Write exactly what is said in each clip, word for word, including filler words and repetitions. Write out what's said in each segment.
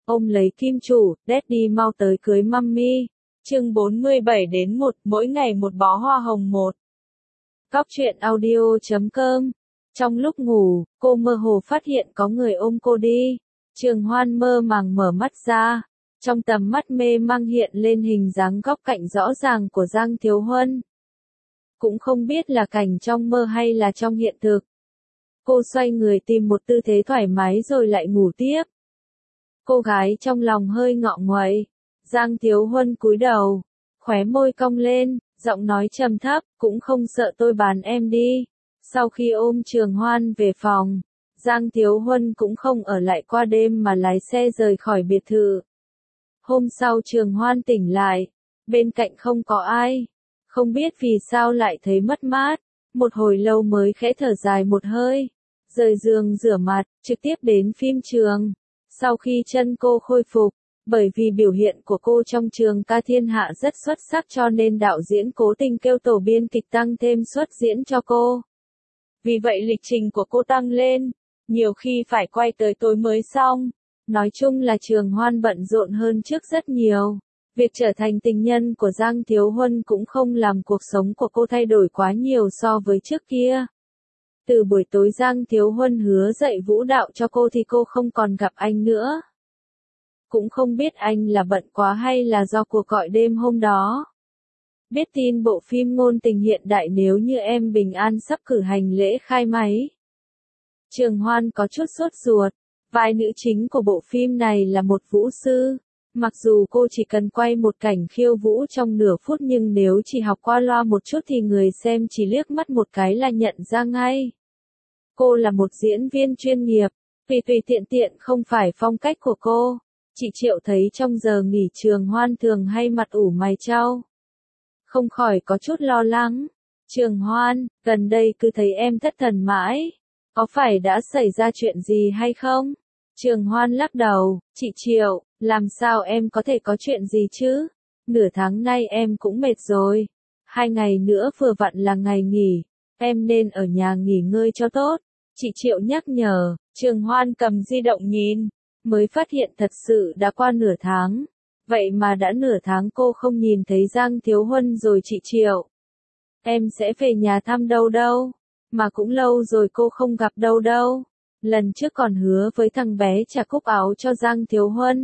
ôm lấy kim chủ, Daddy mau tới cưới mummy. Chương bốn mươi bảy đến một, mỗi ngày một bó hoa hồng một. Cóc truyện audio chấm com. Trong lúc ngủ, cô mơ hồ phát hiện có người ôm cô đi. Trường Hoan mơ màng mở mắt ra. Trong tầm mắt mê mang hiện lên hình dáng góc cạnh rõ ràng của Giang Thiếu Huân. Cũng không biết là cảnh trong mơ hay là trong hiện thực. Cô xoay người tìm một tư thế thoải mái rồi lại ngủ tiếp. Cô gái trong lòng hơi ngọ nguậy. Giang Thiếu Huân cúi đầu, khóe môi cong lên, giọng nói trầm thấp, cũng không sợ tôi bán em đi. Sau khi ôm Trường Hoan về phòng, Giang Thiếu Huân cũng không ở lại qua đêm mà lái xe rời khỏi biệt thự. Hôm sau Trường Hoan tỉnh lại, bên cạnh không có ai, không biết vì sao lại thấy mất mát, một hồi lâu mới khẽ thở dài một hơi, rời giường rửa mặt, trực tiếp đến phim trường. Sau khi chân cô khôi phục, bởi vì biểu hiện của cô trong trường ca thiên hạ rất xuất sắc cho nên đạo diễn cố tình kêu tổ biên kịch tăng thêm suất diễn cho cô. Vì vậy lịch trình của cô tăng lên, nhiều khi phải quay tới tối mới xong. Nói chung là Trường Hoan bận rộn hơn trước rất nhiều. Việc trở thành tình nhân của Giang Thiếu Huân cũng không làm cuộc sống của cô thay đổi quá nhiều so với trước kia. Từ buổi tối Giang Thiếu Huân hứa dạy vũ đạo cho cô thì cô không còn gặp anh nữa. Cũng không biết anh là bận quá hay là do cuộc gọi đêm hôm đó. Biết tin bộ phim ngôn tình hiện đại Nếu Như Em Bình An sắp cử hành lễ khai máy. Trường Hoan có chút sốt ruột. Vai nữ chính của bộ phim này là một vũ sư. Mặc dù cô chỉ cần quay một cảnh khiêu vũ trong nửa phút nhưng nếu chỉ học qua loa một chút thì người xem chỉ liếc mắt một cái là nhận ra ngay. Cô là một diễn viên chuyên nghiệp, tùy tùy tiện tiện không phải phong cách của cô. Chị Triệu thấy trong giờ nghỉ Trường Hoan thường hay mặt ủ mày chau. Không khỏi có chút lo lắng. Trường Hoan, gần đây cứ thấy em thất thần mãi. Có phải đã xảy ra chuyện gì hay không? Trường Hoan lắc đầu, chị Triệu, làm sao em có thể có chuyện gì chứ? Nửa tháng nay em cũng mệt rồi. Hai ngày nữa vừa vặn là ngày nghỉ. Em nên ở nhà nghỉ ngơi cho tốt. Chị Triệu nhắc nhở. Trường Hoan cầm di động nhìn. Mới phát hiện thật sự đã qua nửa tháng. Vậy mà đã nửa tháng cô không nhìn thấy Giang Thiếu Huân rồi chị Triệu. Em sẽ về nhà thăm đâu đâu. Mà cũng lâu rồi cô không gặp đâu đâu. Lần trước còn hứa với thằng bé trả cúc áo cho Giang Thiếu Huân.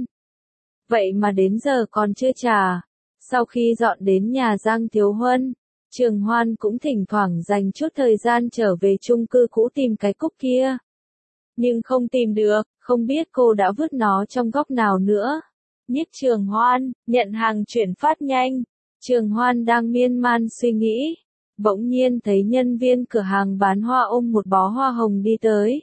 Vậy mà đến giờ còn chưa trả. Sau khi dọn đến nhà Giang Thiếu Huân, Trường Hoan cũng thỉnh thoảng dành chút thời gian trở về chung cư cũ tìm cái cúc kia. Nhưng không tìm được, không biết cô đã vứt nó trong góc nào nữa. Nhiếp Trường Hoan, nhận hàng chuyển phát nhanh. Trường Hoan đang miên man suy nghĩ. Bỗng nhiên thấy nhân viên cửa hàng bán hoa ôm một bó hoa hồng đi tới.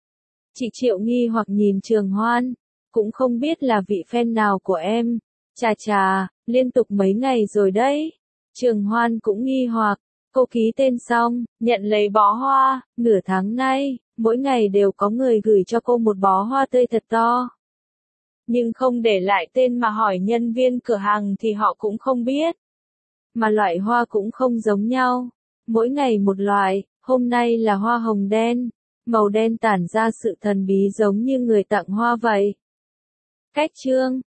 Chị Triệu nghi hoặc nhìn Trường Hoan. Cũng không biết là vị fan nào của em. Chà chà, liên tục mấy ngày rồi đấy. Trường Hoan cũng nghi hoặc. Cô ký tên xong, nhận lấy bó hoa. Nửa tháng nay, mỗi ngày đều có người gửi cho cô một bó hoa tươi thật to. Nhưng không để lại tên mà hỏi nhân viên cửa hàng thì họ cũng không biết. Mà loại hoa cũng không giống nhau. Mỗi ngày một loại, hôm nay là hoa hồng đen. Màu đen tản ra sự thần bí giống như người tặng hoa vậy. Cách chương